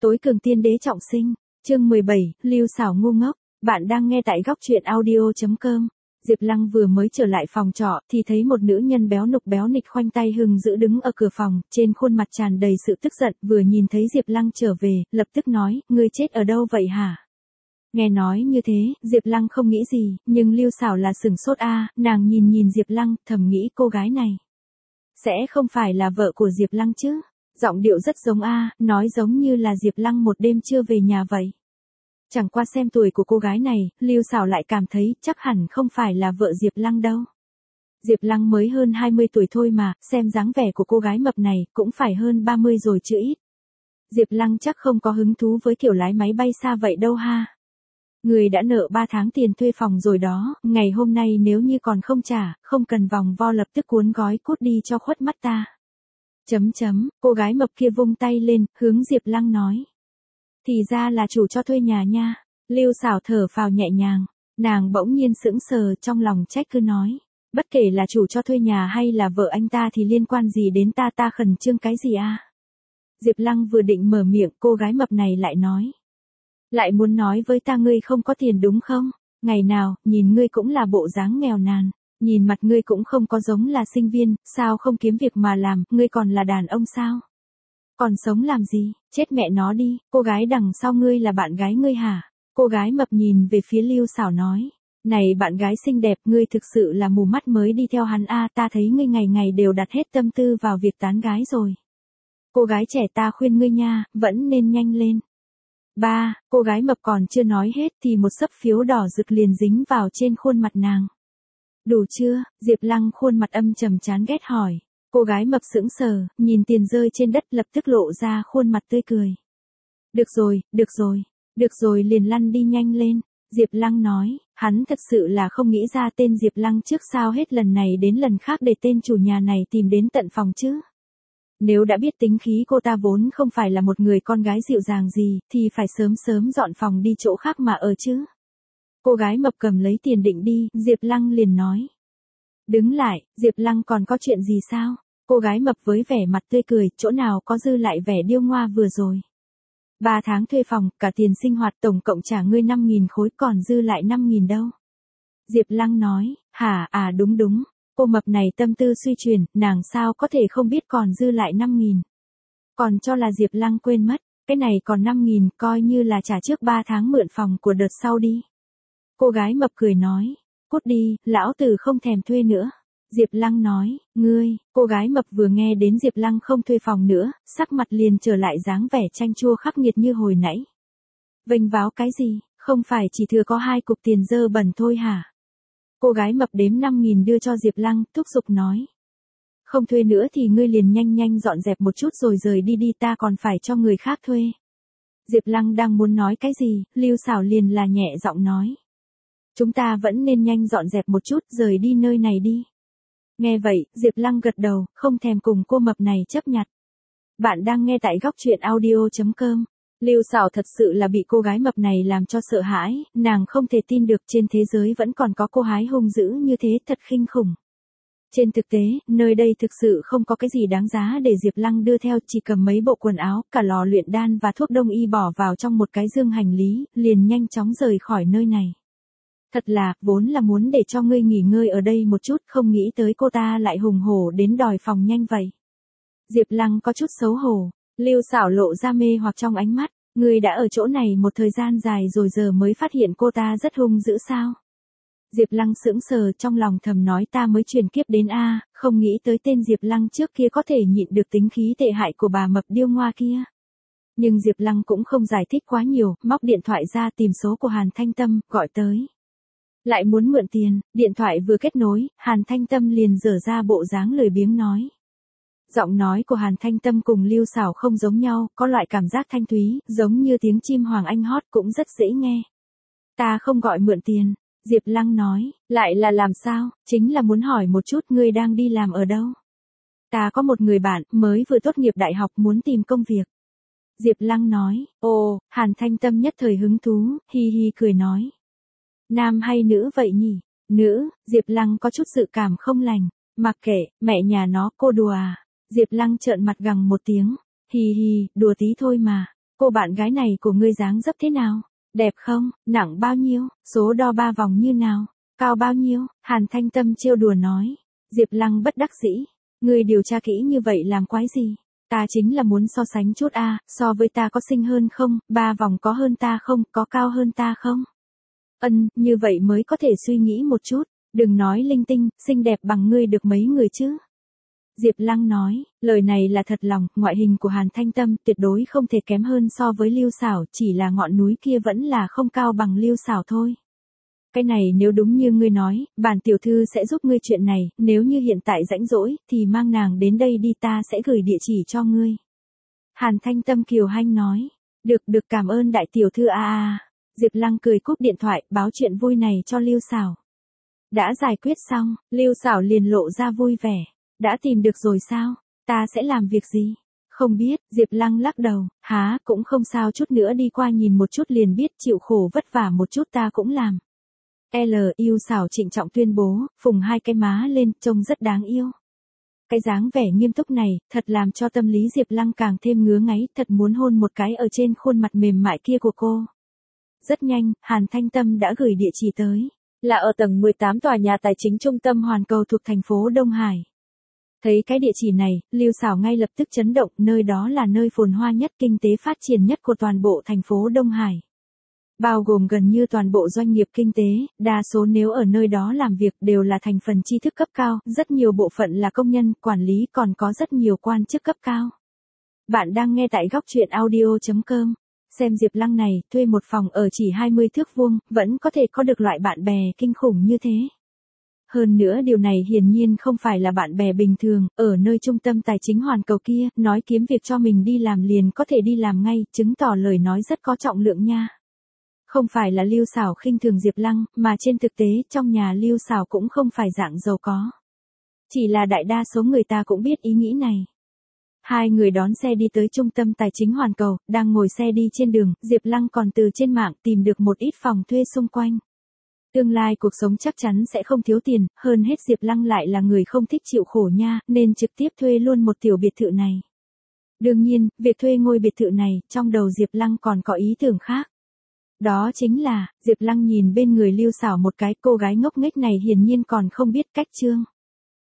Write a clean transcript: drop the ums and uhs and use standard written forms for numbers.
Tối cường tiên đế trọng sinh, chương 17, Lưu Sảo ngu ngốc, bạn đang nghe tại góc truyện audio.com. Diệp Lăng vừa mới trở lại phòng trọ thì thấy một nữ nhân béo nục béo nịch khoanh tay hừng giữ đứng ở cửa phòng, trên khuôn mặt tràn đầy sự tức giận, vừa nhìn thấy Diệp Lăng trở về, lập tức nói, ngươi chết ở đâu vậy hả? Nghe nói như thế, Diệp Lăng không nghĩ gì, nhưng Lưu Sảo là sửng sốt nàng nhìn Diệp Lăng, thầm nghĩ cô gái này sẽ không phải là vợ của Diệp Lăng chứ? Giọng điệu rất giống nói giống như là Diệp Lăng một đêm chưa về nhà vậy. Chẳng qua xem tuổi của cô gái này, Lưu Sảo lại cảm thấy chắc hẳn không phải là vợ Diệp Lăng đâu. Diệp Lăng mới hơn 20 tuổi thôi mà, xem dáng vẻ của cô gái mập này cũng phải hơn 30 rồi chứ ít. Diệp Lăng chắc không có hứng thú với kiểu lái máy bay xa vậy đâu ha. Người đã nợ 3 tháng tiền thuê phòng rồi đó, ngày hôm nay nếu như còn không trả, không cần vòng vo lập tức cuốn gói cút đi cho khuất mắt ta. Cô gái mập kia vung tay lên, hướng Diệp Lăng nói. Thì ra là chủ cho thuê nhà nha. Lưu Sảo thở phào nhẹ nhàng, nàng bỗng nhiên sững sờ trong lòng trách cứ nói. Bất kể là chủ cho thuê nhà hay là vợ anh ta thì liên quan gì đến ta khẩn trương cái gì Diệp Lăng vừa định mở miệng, cô gái mập này lại nói. Lại muốn nói với ta ngươi không có tiền đúng không? Ngày nào, nhìn ngươi cũng là bộ dáng nghèo nàn. Nhìn mặt ngươi cũng không có giống là sinh viên, sao không kiếm việc mà làm, ngươi còn là đàn ông sao? Còn sống làm gì, chết mẹ nó đi, cô gái đằng sau ngươi là bạn gái ngươi hả? Cô gái mập nhìn về phía Lưu Sảo nói. Này bạn gái xinh đẹp, ngươi thực sự là mù mắt mới đi theo hắn ta thấy ngươi ngày ngày đều đặt hết tâm tư vào việc tán gái rồi. Cô gái trẻ ta khuyên ngươi nha, vẫn nên nhanh lên. Cô gái mập còn chưa nói hết thì một xấp phiếu đỏ rực liền dính vào trên khuôn mặt nàng. Đủ chưa? Diệp Lăng khuôn mặt âm trầm chán ghét hỏi. Cô gái mập sững sờ, nhìn tiền rơi trên đất lập tức lộ ra khuôn mặt tươi cười. Được rồi liền lăn đi nhanh lên. Diệp Lăng nói, hắn thật sự là không nghĩ ra tên Diệp Lăng trước sao hết lần này đến lần khác để tên chủ nhà này tìm đến tận phòng chứ. Nếu đã biết tính khí cô ta vốn không phải là một người con gái dịu dàng gì, thì phải sớm dọn phòng đi chỗ khác mà ở chứ. Cô gái mập cầm lấy tiền định đi, Diệp Lăng liền nói. Đứng lại, Diệp Lăng còn có chuyện gì sao? Cô gái mập với vẻ mặt tươi cười, chỗ nào có dư lại vẻ điêu ngoa vừa rồi. 3 tháng thuê phòng, cả tiền sinh hoạt tổng cộng trả ngươi 5.000 khối còn dư lại 5.000 đâu. Diệp Lăng nói, đúng. Cô mập này tâm tư suy chuyển, nàng sao có thể không biết còn dư lại 5.000. Còn cho là Diệp Lăng quên mất, cái này còn 5.000 coi như là trả trước 3 tháng mượn phòng của đợt sau đi. Cô gái mập cười nói, cút đi, lão tử không thèm thuê nữa. Diệp Lăng nói, cô gái mập vừa nghe đến Diệp Lăng không thuê phòng nữa, sắc mặt liền trở lại dáng vẻ chanh chua khắc nghiệt như hồi nãy. Vênh váo cái gì, không phải chỉ thừa có 2 cục tiền dơ bẩn thôi hả? Cô gái mập đếm 5.000 đưa cho Diệp Lăng, thúc giục nói. Không thuê nữa thì ngươi liền nhanh dọn dẹp một chút rồi rời đi ta còn phải cho người khác thuê. Diệp Lăng đang muốn nói cái gì, Lưu Sảo liền là nhẹ giọng nói. Chúng ta vẫn nên nhanh dọn dẹp một chút rời đi nơi này đi. Nghe vậy, Diệp Lăng gật đầu, không thèm cùng cô mập này chấp nhặt. Bạn đang nghe tại góc truyện audio.com. Lưu Sảo thật sự là bị cô gái mập này làm cho sợ hãi, nàng không thể tin được trên thế giới vẫn còn có cô gái hung dữ như thế, thật kinh khủng. Trên thực tế, nơi đây thực sự không có cái gì đáng giá để Diệp Lăng đưa theo, chỉ cầm mấy bộ quần áo, cả lò luyện đan và thuốc đông y bỏ vào trong một cái dương hành lý, liền nhanh chóng rời khỏi nơi này. Thật là, vốn là muốn để cho ngươi nghỉ ngơi ở đây một chút, không nghĩ tới cô ta lại hùng hổ đến đòi phòng nhanh vậy. Diệp Lăng có chút xấu hổ, Lưu Sảo lộ ra mê hoặc trong ánh mắt, ngươi đã ở chỗ này một thời gian dài rồi giờ mới phát hiện cô ta rất hung dữ sao? Diệp Lăng sững sờ trong lòng thầm nói ta mới chuyển kiếp đến không nghĩ tới tên Diệp Lăng trước kia có thể nhịn được tính khí tệ hại của bà mập điêu ngoa kia. Nhưng Diệp Lăng cũng không giải thích quá nhiều, móc điện thoại ra tìm số của Hàn Thanh Tâm, gọi tới. Lại muốn mượn tiền, điện thoại vừa kết nối, Hàn Thanh Tâm liền dở ra bộ dáng lười biếng nói. Giọng nói của Hàn Thanh Tâm cùng Lưu Sảo không giống nhau, có loại cảm giác thanh thúy, giống như tiếng chim hoàng anh hót cũng rất dễ nghe. Ta không gọi mượn tiền, Diệp Lăng nói, lại là làm sao, chính là muốn hỏi một chút ngươi đang đi làm ở đâu. Ta có một người bạn, mới vừa tốt nghiệp đại học muốn tìm công việc. Diệp Lăng nói, Hàn Thanh Tâm nhất thời hứng thú, hi hi cười nói. Nam hay nữ vậy nhỉ? Nữ, Diệp Lăng có chút dự cảm không lành, mặc kệ, mẹ nhà nó, cô đùa à? Diệp Lăng trợn mặt gằn một tiếng, hi hi, đùa tí thôi mà. cô bạn gái này của ngươi dáng dấp thế nào? Đẹp không? Nặng bao nhiêu? Số đo 3 vòng như nào? Cao bao nhiêu? Hàn Thanh Tâm trêu đùa nói. Diệp Lăng bất đắc dĩ. Ngươi điều tra kỹ như vậy làm quái gì? Ta chính là muốn so sánh chút a, so với ta có xinh hơn không, 3 vòng có hơn ta không, có cao hơn ta không? Như vậy mới có thể suy nghĩ một chút, đừng nói linh tinh, xinh đẹp bằng ngươi được mấy người chứ? Diệp Lăng nói, lời này là thật lòng, ngoại hình của Hàn Thanh Tâm tuyệt đối không thể kém hơn so với Lưu Sảo, chỉ là ngọn núi kia vẫn là không cao bằng Lưu Sảo thôi. Cái này nếu đúng như ngươi nói, bản tiểu thư sẽ giúp ngươi chuyện này, nếu như hiện tại rãnh rỗi, thì mang nàng đến đây đi, ta sẽ gửi địa chỉ cho ngươi. Hàn Thanh Tâm kiều hanh nói, được cảm ơn đại tiểu thư a. Diệp Lăng cười cúp điện thoại, báo chuyện vui này cho Lưu Sảo. Đã giải quyết xong, Lưu Sảo liền lộ ra vui vẻ. Đã tìm được rồi sao? Ta sẽ làm việc gì? Không biết, Diệp Lăng lắc đầu, cũng không sao, chút nữa đi qua nhìn một chút liền biết, chịu khổ vất vả một chút ta cũng làm. Lưu Sảo trịnh trọng tuyên bố, phùng hai cái má lên, trông rất đáng yêu. Cái dáng vẻ nghiêm túc này, thật làm cho tâm lý Diệp Lăng càng thêm ngứa ngáy, thật muốn hôn một cái ở trên khuôn mặt mềm mại kia của cô. Rất nhanh, Hàn Thanh Tâm đã gửi địa chỉ tới, là ở tầng 18 tòa nhà tài chính trung tâm Hoàn Cầu thuộc thành phố Đông Hải. Thấy cái địa chỉ này, Lưu Sảo ngay lập tức chấn động, nơi đó là nơi phồn hoa nhất, kinh tế phát triển nhất của toàn bộ thành phố Đông Hải. Bao gồm gần như toàn bộ doanh nghiệp kinh tế, đa số nếu ở nơi đó làm việc đều là thành phần tri thức cấp cao, rất nhiều bộ phận là công nhân, quản lý, còn có rất nhiều quan chức cấp cao. Bạn đang nghe tại góc truyện audio.com. Xem Diệp Lăng này, thuê một phòng ở chỉ 20 thước vuông, vẫn có thể có được loại bạn bè kinh khủng như thế. Hơn nữa điều này hiển nhiên không phải là bạn bè bình thường, ở nơi trung tâm tài chính Hoàn Cầu kia, nói kiếm việc cho mình đi làm liền có thể đi làm ngay, chứng tỏ lời nói rất có trọng lượng nha. Không phải là Lưu Sảo khinh thường Diệp Lăng, mà trên thực tế, trong nhà Lưu Sảo cũng không phải dạng giàu có. Chỉ là đại đa số người ta cũng biết ý nghĩ này. Hai người đón xe đi tới trung tâm tài chính Hoàn Cầu, đang ngồi xe đi trên đường, Diệp Lăng còn từ trên mạng tìm được một ít phòng thuê xung quanh. Tương lai cuộc sống chắc chắn sẽ không thiếu tiền, hơn hết Diệp Lăng lại là người không thích chịu khổ nha, nên trực tiếp thuê luôn một tiểu biệt thự này. Đương nhiên, việc thuê ngôi biệt thự này, trong đầu Diệp Lăng còn có ý tưởng khác. Đó chính là, Diệp Lăng nhìn bên người Lưu Sảo một cái, cô gái ngốc nghếch này hiển nhiên còn không biết cách chương.